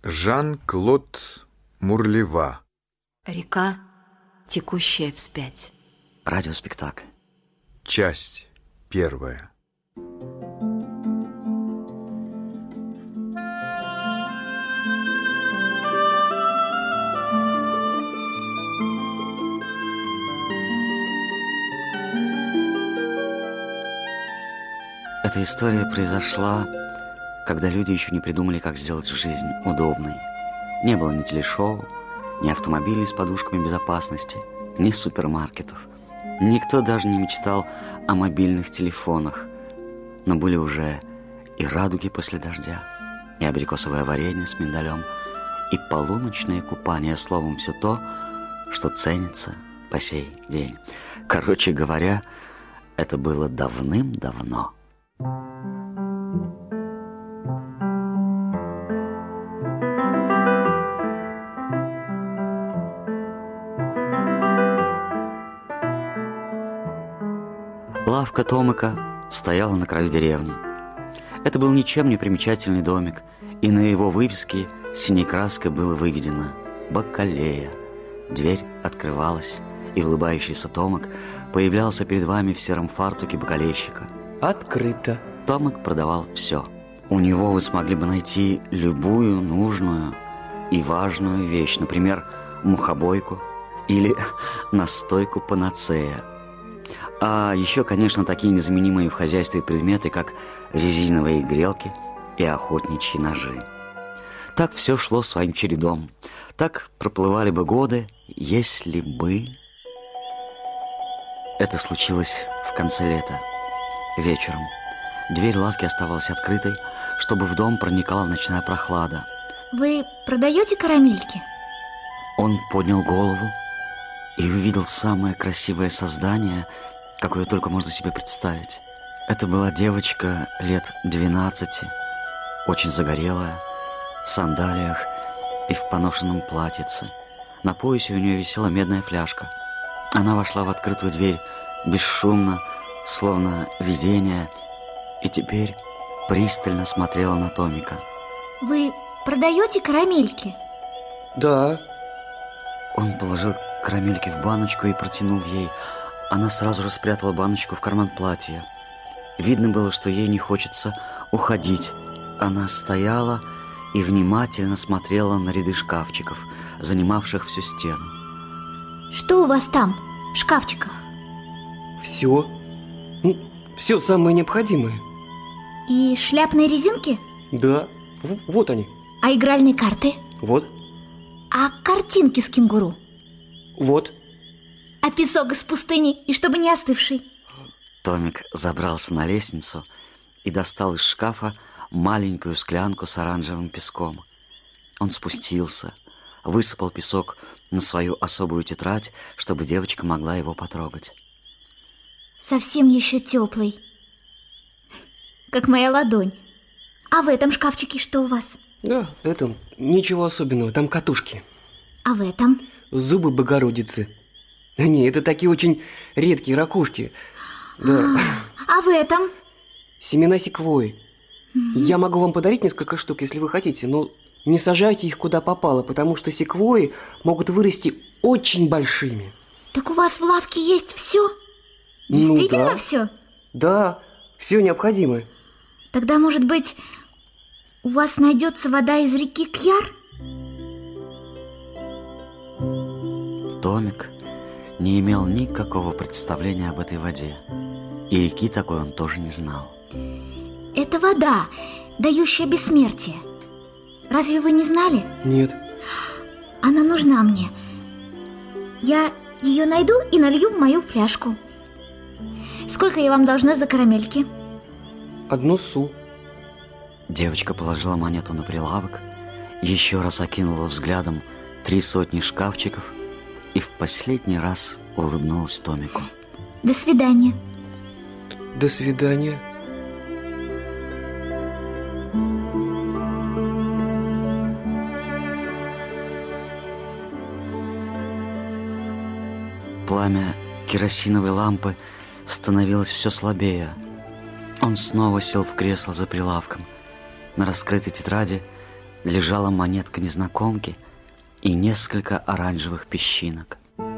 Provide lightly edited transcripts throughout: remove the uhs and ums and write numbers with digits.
Жан-Клод Мурлева. Река, текущая вспять. Радиоспектакль. Часть первая. Эта история произошла, когда люди еще не придумали, как сделать жизнь удобной. Не было ни телешоу, ни автомобилей с подушками безопасности, ни супермаркетов. Никто даже не мечтал о мобильных телефонах. Но были уже и радуги после дождя, и абрикосовое варенье с миндалем, и полуночное купание, словом, все то, что ценится по сей день. Короче говоря, это было давным-давно. Лавка Томика стояла на краю деревни. Это был ничем не примечательный домик, и на его вывеске синей краской было выведено «Бакалея». Дверь открывалась, и улыбающийся Томик появлялся перед вами в сером фартуке бакалейщика. Открыто. Томик продавал все. У него вы смогли бы найти любую нужную и важную вещь, например, мухобойку или настойку панацея. А еще, конечно, такие незаменимые в хозяйстве предметы, как резиновые грелки и охотничьи ножи. Так все шло своим чередом. Так проплывали бы годы, если бы... Это случилось в конце лета, вечером. Дверь лавки оставалась открытой, чтобы в дом проникала ночная прохлада. Вы продаете карамельки? Он поднял голову и увидел самое красивое создание, какое только можно себе представить. Это была девочка лет 12, очень загорелая, в сандалиях и в поношенном платьице. На поясе у нее висела медная фляжка. Она вошла в открытую дверь бесшумно, словно видение, и теперь пристально смотрела на Томика. Вы продаете карамельки? Да. Он положил карамельки в баночку и протянул ей. Она сразу же спрятала баночку в карман платья. Видно было, что ей не хочется уходить. Она стояла и внимательно смотрела на ряды шкафчиков, занимавших всю стену. Что у вас там, в шкафчиках? Все. Все самое необходимое. И шляпные резинки? Да. Вот они. А игральные карты? Вот. А картинки с кенгуру? Вот. А песок из пустыни, и чтобы не остывший? Томик забрался на лестницу и достал из шкафа маленькую склянку с оранжевым песком. Он спустился, высыпал песок на свою особую тетрадь, чтобы девочка могла его потрогать. Совсем еще теплый, как моя ладонь. А в этом шкафчике что у вас? Да, это ничего особенного, там катушки. А в этом? Зубы Богородицы. Не, это такие очень редкие ракушки. Да. А в этом? Семена секвойи. Я могу вам подарить несколько штук, если вы хотите, но не сажайте их куда попало, потому что секвойи могут вырасти очень большими. Так у вас в лавке есть все? Действительно, да. Все? Да, все необходимое. Тогда, может быть, у вас найдется вода из реки Кьяр? Томик не имел никакого представления об этой воде. И реки такой он тоже не знал. Это вода, дающая бессмертие. Разве вы не знали? Нет. Она нужна мне. Я ее найду и налью в мою фляжку. Сколько я вам должна за карамельки? 1 су. Девочка положила монету на прилавок, еще раз окинула взглядом 300 шкафчиков и в последний раз улыбнулась Томику. До свидания. До свидания. Пламя керосиновой лампы становилось все слабее. Он снова сел в кресло за прилавком. На раскрытой тетради лежала монетка незнакомки и несколько оранжевых песчинок.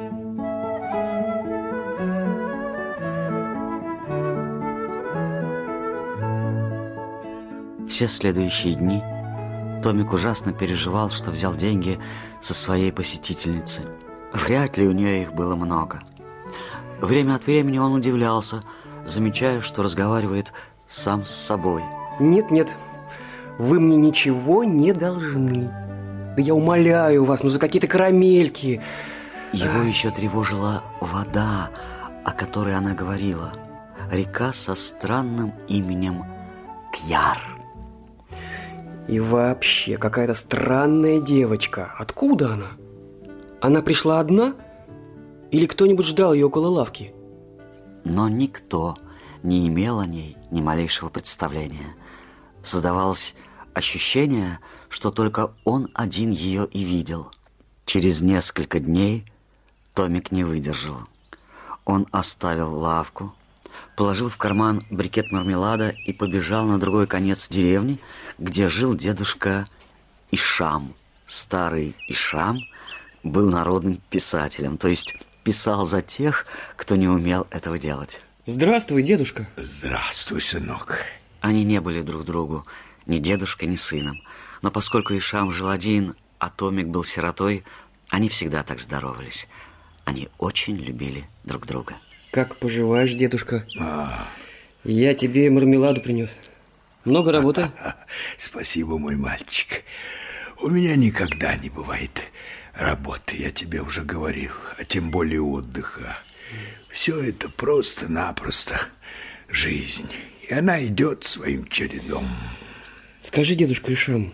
Все следующие дни Томик ужасно переживал, что взял деньги со своей посетительницы. Вряд ли у нее их было много. Время от времени он удивлялся, замечая, что разговаривает сам с собой. Нет, вы мне ничего не должны. Да я умоляю вас, за какие-то карамельки. Его еще тревожила вода, о которой она говорила. Река со странным именем Кьяр. И вообще, какая-то странная девочка. Откуда она? Она пришла одна? Или кто-нибудь ждал ее около лавки? Но никто не имел о ней ни малейшего представления. Создавалось ощущение, что только он один ее и видел. Через несколько дней Томик не выдержал. Он оставил лавку, положил в карман брикет мармелада и побежал на другой конец деревни, где жил дедушка Ишам. Старый Ишам был народным писателем, то есть писал за тех, кто не умел этого делать. Здравствуй, дедушка. Здравствуй, сынок. Они не были друг другу ни дедушкой, ни сыном. Но поскольку Ишам жил один, а Томик был сиротой, они всегда так здоровались. Они очень любили друг друга. Как поживаешь, дедушка? Я тебе мармеладу принес. Много работы? Спасибо, мой мальчик. У меня никогда не бывает работы, я тебе уже говорил, а тем более отдыха. Все это просто-напросто жизнь, и она идет своим чередом. Скажи, дедушка Ишам,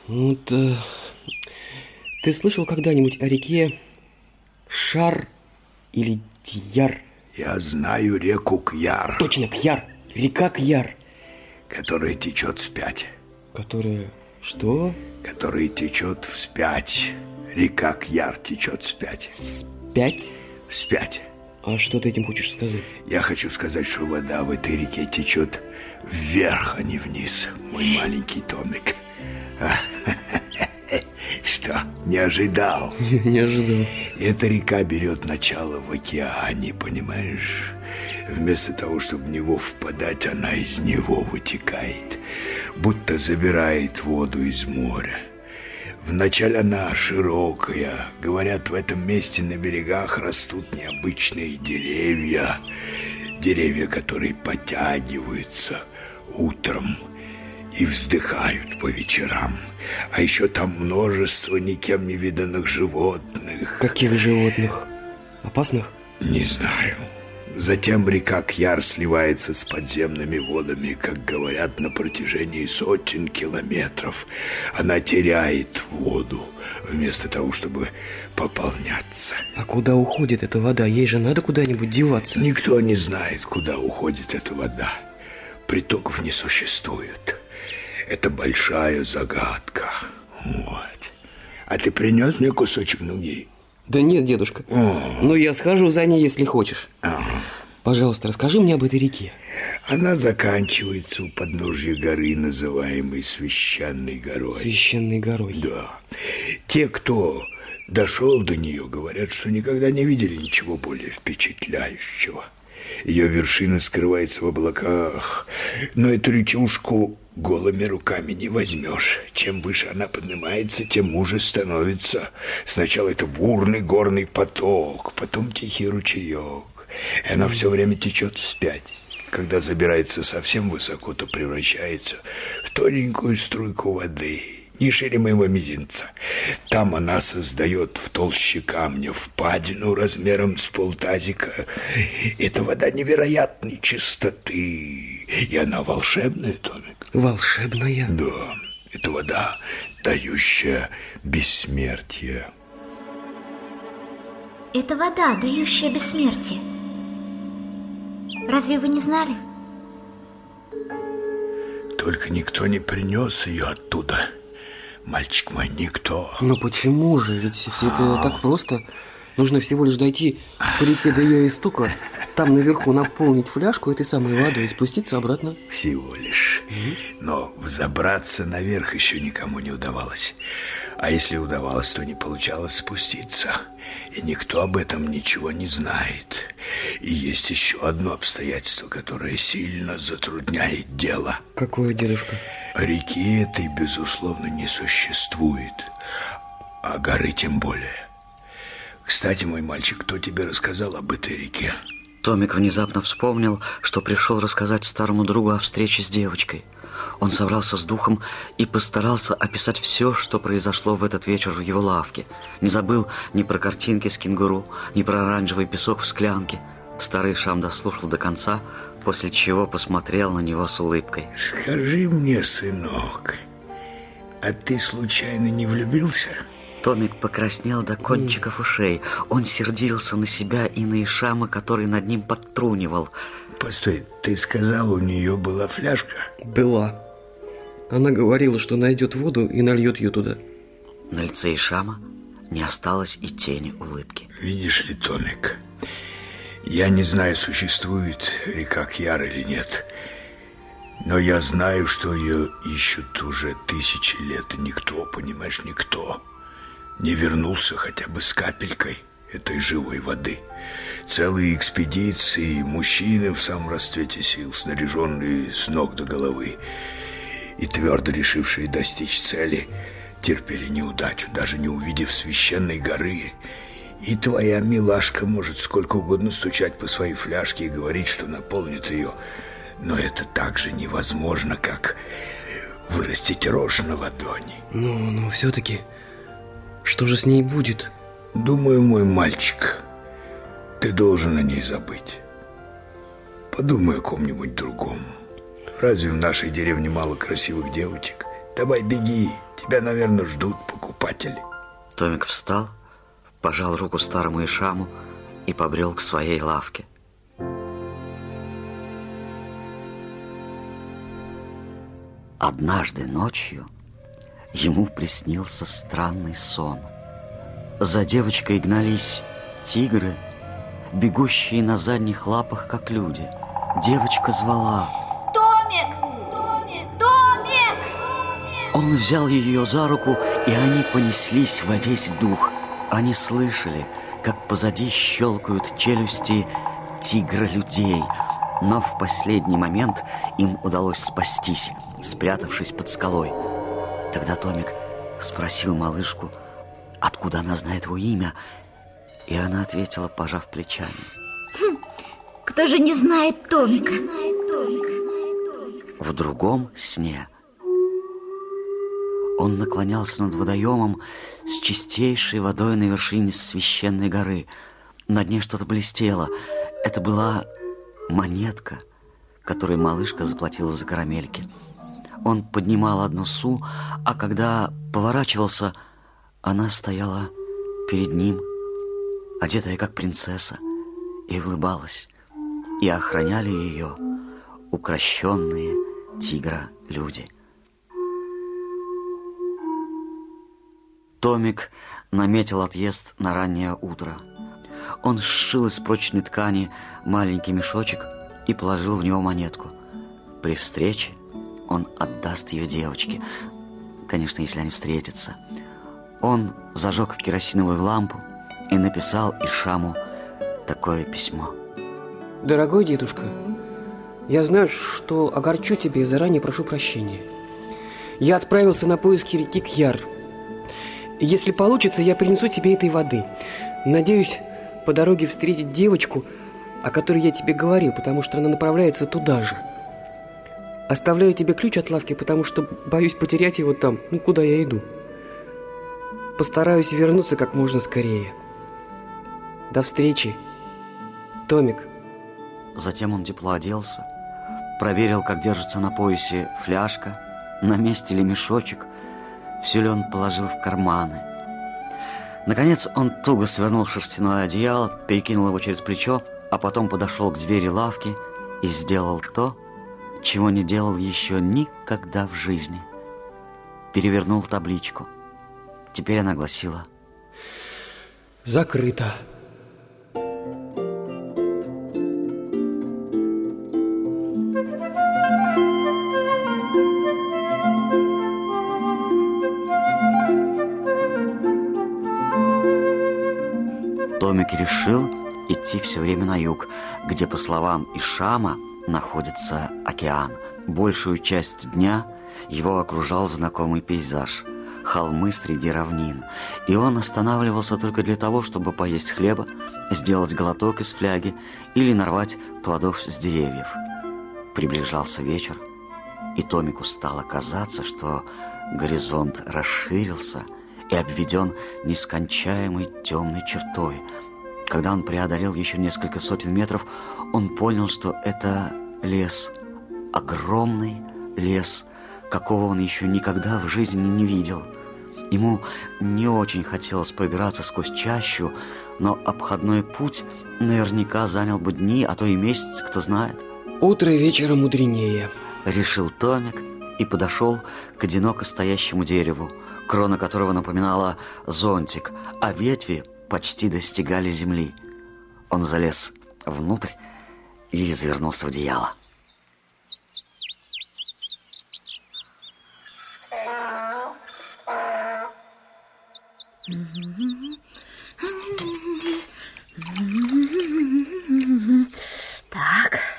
ты слышал когда-нибудь о реке Шар или Дьяр? Я знаю реку Кьяр. Точно, Кьяр. Река Кьяр. Которая течет вспять. Которая что? Которая течет вспять. Река Кьяр течет вспять. Вспять? Вспять. А что ты этим хочешь сказать? Я хочу сказать, что вода в этой реке течет вверх, а не вниз, мой маленький Томик. Что, не ожидал? Не ожидал. Эта река берет начало в океане, понимаешь? Вместо того, чтобы в него впадать, она из него вытекает, будто забирает воду из моря. Вначале она широкая. Говорят, в этом месте на берегах растут необычные деревья. Деревья, которые потягиваются утром и вздыхают по вечерам. А еще там множество никем не виданных животных. Каких животных? Опасных? Не знаю. Затем река Кьяр сливается с подземными водами, как говорят, на протяжении сотен километров. Она теряет воду, вместо того, чтобы пополняться. А куда уходит эта вода? Ей же надо куда-нибудь деваться. Никто не знает, куда уходит эта вода. Притоков не существует. Это большая загадка. Вот. А ты принес мне кусочек нуги? Да нет, дедушка. Ну, я схожу за ней, если хочешь. Пожалуйста, расскажи мне об этой реке. Она заканчивается у подножья горы, называемой Священной горой. Священной горой? Да. Те, кто дошел до нее, говорят, что никогда не видели ничего более впечатляющего. Ее вершина скрывается в облаках, но эту речушку голыми руками не возьмешь. Чем выше она поднимается, тем уже становится. Сначала это бурный горный поток, потом тихий ручеек. И она все время течет вспять. Когда забирается совсем высоко, то превращается в тоненькую струйку воды, не шире моего мизинца. Там она создает в толще камня впадину размером с полтазика. Эта вода невероятной чистоты. И она волшебная, Томик. Волшебная? Да, это вода, дающая бессмертие. Это вода, дающая бессмертие. Разве вы не знали? Только никто не принес ее оттуда. Мальчик мой, никто. Но почему же? Ведь все это так просто. Нужно всего лишь дойти по реке до ее истока, там наверху наполнить фляжку этой самой водой и спуститься обратно. Всего лишь. Но взобраться наверх еще никому не удавалось. А если удавалось, то не получалось спуститься. И никто об этом ничего не знает. И есть еще одно обстоятельство, которое сильно затрудняет дело. Какое, дедушка? Реки этой, безусловно, не существует. А горы тем более. Кстати, мой мальчик, кто тебе рассказал об этой реке? Томик внезапно вспомнил, что пришел рассказать старому другу о встрече с девочкой. Он собрался с духом и постарался описать все, что произошло в этот вечер в его лавке. Не забыл ни про картинки с кенгуру, ни про оранжевый песок в склянке. Старый Шам дослушал до конца, после чего посмотрел на него с улыбкой. Скажи мне, сынок, а ты случайно не влюбился? Томик покраснел до кончиков ушей. Он сердился на себя и на Ишама, который над ним подтрунивал. Постой, ты сказал, у нее была фляжка? Была. Она говорила, что найдет воду и нальет ее туда. На лице Ишама не осталось и тени улыбки. Видишь ли, Томик, я не знаю, существует река Кьяр или нет, но я знаю, что ее ищут уже 1000 лет, и никто, понимаешь, никто не вернулся хотя бы с капелькой этой живой воды. Целые экспедиции, мужчины в самом расцвете сил, снаряженные с ног до головы и твердо решившие достичь цели, терпели неудачу, даже не увидев священной горы. И твоя милашка может сколько угодно стучать по своей фляжке и говорить, что наполнит ее, но это так же невозможно, как вырастить рожь на ладони. Но все-таки, что же с ней будет? Думаю, мой мальчик, ты должен о ней забыть. Подумай о ком-нибудь другом. Разве в нашей деревне мало красивых девочек? Давай беги, тебя, наверное, ждут покупатели. Томик встал, пожал руку старому Ишаму и побрел к своей лавке. Однажды ночью ему приснился странный сон. За девочкой гнались тигры, бегущие на задних лапах, как люди. Девочка звала: Томик! Томик! Томик! Он взял ее за руку, и они понеслись во весь дух. Они слышали, как позади щелкают челюсти тигра-людей. Но в последний момент им удалось спастись, спрятавшись под скалой. Тогда Томик спросил малышку, откуда она знает его имя, и она ответила, пожав плечами: Кто же не знает Томика? В другом сне он наклонялся над водоемом с чистейшей водой на вершине священной горы. На дне что-то блестело. Это была монетка, которую малышка заплатила за карамельки. Он поднимал одну су, а когда поворачивался, она стояла перед ним, одетая как принцесса, и улыбалась. И охраняли ее укращенные тигра-люди. Томик наметил отъезд на раннее утро. Он сшил из прочной ткани маленький мешочек и положил в него монетку. При встрече он отдаст ее девочке, конечно, если они встретятся. Он зажег керосиновую лампу и написал Ишаму такое письмо. Дорогой дедушка, я знаю, что огорчу тебя и заранее прошу прощения. Я отправился на поиски реки Кьяр. И если получится, я принесу тебе этой воды. Надеюсь, по дороге встретить девочку, о которой я тебе говорил, потому что она направляется туда же. Оставляю тебе ключ от лавки, потому что боюсь потерять его там, куда я иду. Постараюсь вернуться как можно скорее. До встречи, Томик. Затем он тепло оделся, проверил, как держится на поясе фляжка, на месте ли мешочек, все ли он положил в карманы. Наконец он туго свернул шерстяное одеяло, перекинул его через плечо, а потом подошел к двери лавки и сделал то, чего не делал еще никогда в жизни. Перевернул табличку. Теперь она гласила: закрыто. Томик решил идти все время на юг, где, по словам Ишама, находится океан. Большую часть дня его окружал знакомый пейзаж – холмы среди равнин, и он останавливался только для того, чтобы поесть хлеба, сделать глоток из фляги или нарвать плодов с деревьев. Приближался вечер, и Томику стало казаться, что горизонт расширился и обведен нескончаемой темной чертой. Когда он преодолел еще несколько сотен метров, он понял, что это лес, огромный лес, какого он еще никогда в жизни не видел. Ему не очень хотелось пробираться сквозь чащу, но обходной путь наверняка занял бы дни, а то и месяц, кто знает. Утро вечера мудренее, решил Томик и подошел к одиноко стоящему дереву, крона которого напоминала зонтик, а ветви почти достигали земли. Он залез внутрь и завернулся в одеяло. Так.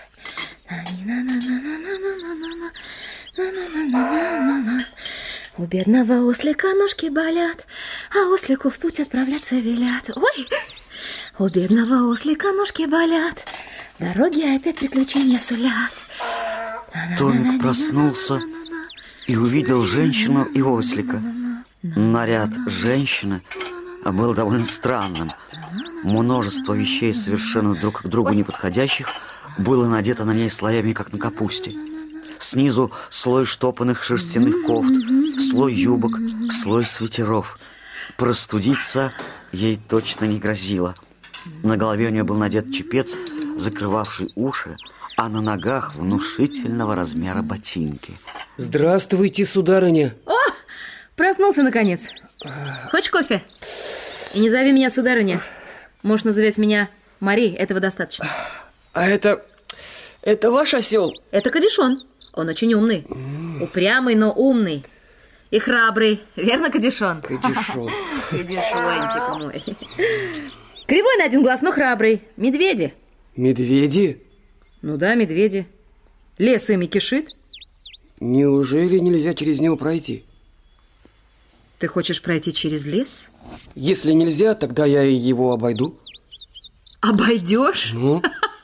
У бедного ослика ножки болят, а ослику в путь отправляться велят. Ой! У бедного ослика ножки болят, дороги опять приключения сулят. Томик проснулся и увидел женщину и ослика. Наряд женщины был довольно странным. Множество вещей, совершенно друг к другу неподходящих, было надето на ней слоями, как на капусте. Снизу слой штопанных шерстяных кофт, слой юбок, слой свитеров. Простудиться ей точно не грозило. На голове у нее был надет чепец, закрывавший уши, а на ногах внушительного размера ботинки. Здравствуйте, сударыня. О, проснулся наконец. Хочешь кофе? И не зови меня сударыня. Можешь называть меня Мари, этого достаточно. А это ваш осел? Это Кадишон. Он очень умный. Упрямый, но умный. И храбрый. Верно, Кадишон? Кадишон. Кадишончик мой. Кривой на один глаз, но храбрый. Медведи. Медведи? Ну да, медведи. Лес ими кишит. Неужели нельзя через него пройти? Ты хочешь пройти через лес? Если нельзя, тогда я и его обойду. Обойдешь? Ну?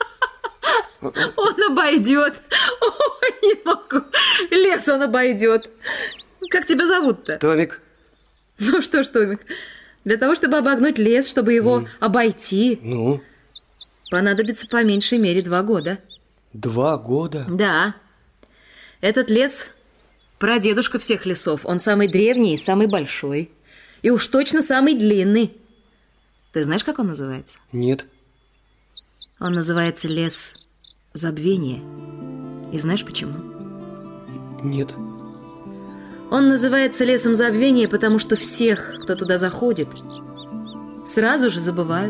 Он обойдет. Ой, не могу. Лес он обойдет. Как тебя зовут-то? Томик. Ну что ж, Томик, для того, чтобы обогнуть лес, чтобы его обойти, понадобится по меньшей мере 2 года. 2 года? Да. Этот лес прадедушка всех лесов. Он самый древний и самый большой. И уж точно самый длинный. Ты знаешь, как он называется? Нет. Он называется лес забвения. И знаешь почему? Нет. Он называется лесом забвения, потому что всех, кто туда заходит, сразу же забывают.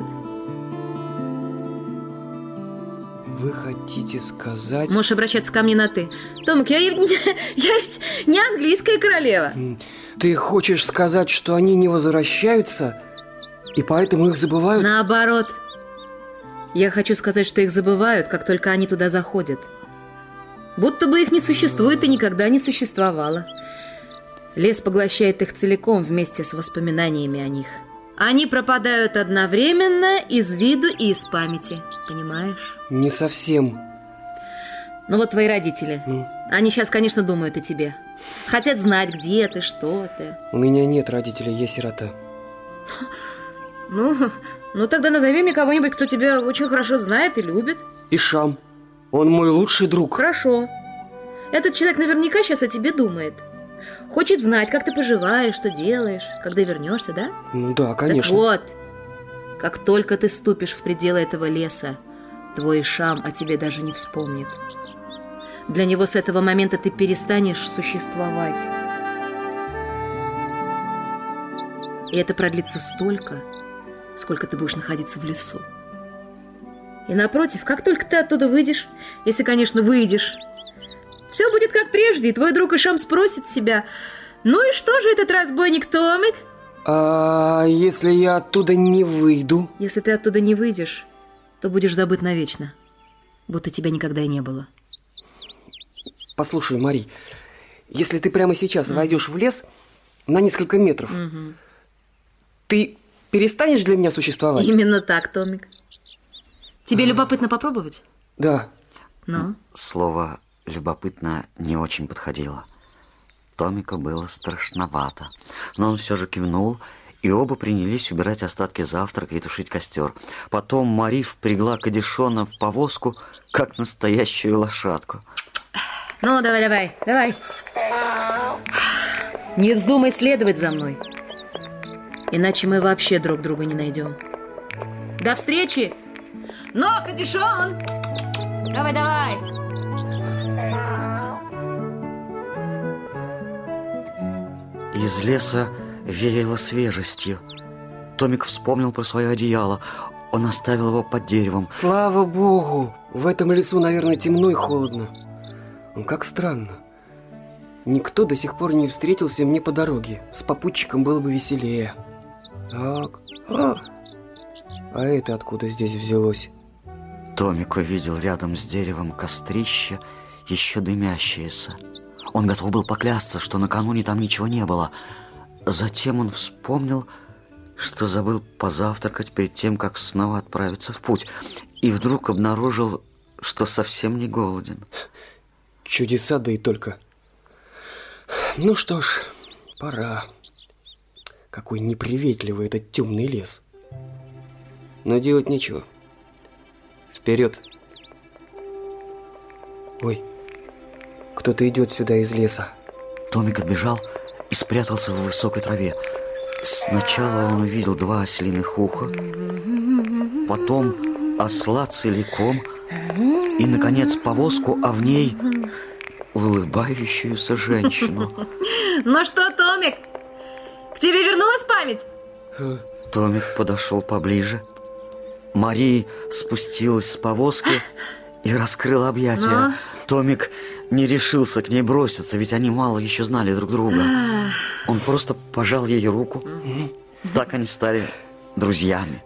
Вы хотите сказать... Можешь обращаться ко мне на «ты». Томик, я ведь не английская королева. Ты хочешь сказать, что они не возвращаются, и поэтому их забывают? Наоборот. Я хочу сказать, что их забывают, как только они туда заходят. Будто бы их не существует и никогда не существовало. Лес поглощает их целиком вместе с воспоминаниями о них. Они пропадают одновременно из виду и из памяти. Понимаешь? Не совсем. Ну вот твои родители. Они сейчас, конечно, думают о тебе. Хотят знать, где ты, что ты. У меня нет родителей, я сирота. Ну тогда назови мне кого-нибудь, кто тебя очень хорошо знает и любит. Ишам. Он мой лучший друг. Хорошо. Этот человек наверняка сейчас о тебе думает. Хочет знать, как ты поживаешь, что делаешь, когда вернешься, да? Ну да, конечно. Так вот, как только ты ступишь в пределы этого леса, твой Ишам о тебе даже не вспомнит. Для него с этого момента ты перестанешь существовать. И это продлится столько, сколько ты будешь находиться в лесу. И напротив, как только ты оттуда выйдешь, если, конечно, выйдешь, все будет как прежде, и твой друг Ишам спросит себя: ну и что же этот разбойник Томик? А если я оттуда не выйду? Если ты оттуда не выйдешь, то будешь забыт навечно, будто тебя никогда и не было. Послушай, Мари, если ты прямо сейчас войдешь в лес на несколько метров, ты перестанешь для меня существовать? Именно так, Томик. Тебе любопытно попробовать? Да. Ну? Слово «любопытно» не очень подходило. Томику было страшновато, но он все же кивнул, и оба принялись убирать остатки завтрака и тушить костер. Потом Мари впрягла Кадишона в повозку, как настоящую лошадку. Ну, давай. Не вздумай следовать за мной, иначе мы вообще друг друга не найдем. До встречи! Ну, Кадишон! Давай! Из леса веяло свежестью. Томик вспомнил про свое одеяло. Он оставил его под деревом. Слава Богу! В этом лесу, наверное, темно и холодно. Как странно. Никто до сих пор не встретился мне по дороге. С попутчиком было бы веселее. Так. А это откуда здесь взялось? Томик увидел рядом с деревом кострище, еще дымящееся. Он готов был поклясться, что накануне там ничего не было. Затем он вспомнил, что забыл позавтракать перед тем, как снова отправиться в путь. И вдруг обнаружил, что совсем не голоден. Чудеса, да и только. Ну что ж, пора. Какой неприветливый этот темный лес. Но делать нечего. Вперед. Ой, кто-то идет сюда из леса. Томик отбежал и спрятался в высокой траве. Сначала он увидел 2 ослиных уха, потом осла целиком и, наконец, повозку, а в ней улыбающуюся женщину. Ну что, Томик, к тебе вернулась память? Томик подошел поближе. Мари спустилась с повозки и раскрыла объятия. Но... Томик не решился к ней броситься, ведь они мало еще знали друг друга. Он просто пожал ей руку. Так они стали друзьями.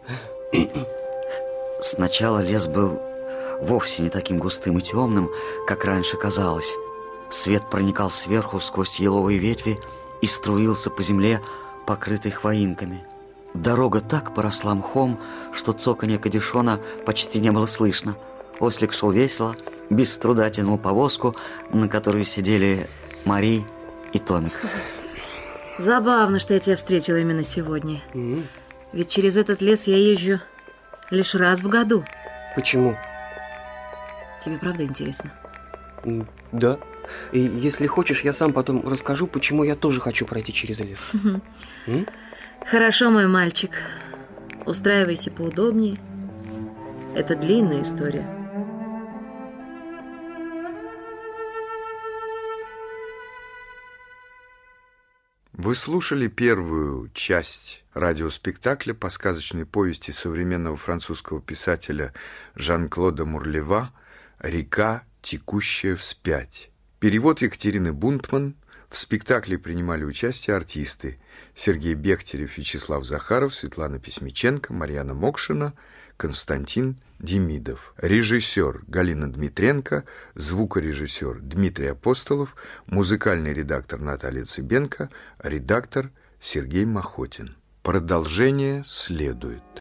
Сначала лес был вовсе не таким густым и темным, как раньше казалось. Свет проникал сверху сквозь еловые ветви и струился по земле, покрытой хвоинками. Дорога так поросла мхом, что цоканье Кадишона почти не было слышно. Ослик шел весело, без труда тянул повозку, на которой сидели Мари и Томик. Забавно, что я тебя встретила именно сегодня. Ведь через этот лес я езжу лишь раз в году. Почему? Тебе правда интересно? Да. И если хочешь, я сам потом расскажу, почему я тоже хочу пройти через лес. Хорошо, мой мальчик. Устраивайся поудобнее. Это длинная история. Вы слушали первую часть радиоспектакля по сказочной повести современного французского писателя Жан-Клода Мурлева «Река, текущая вспять». Перевод Екатерины Бунтман. В спектакле принимали участие артисты Сергей Бехтерев, Вячеслав Захаров, Светлана Письмиченко, Марьяна Мокшина, Константин Демидов. Режиссер Галина Дмитренко, звукорежиссер Дмитрий Апостолов, музыкальный редактор Наталья Цыбенко, редактор Сергей Махотин. Продолжение следует.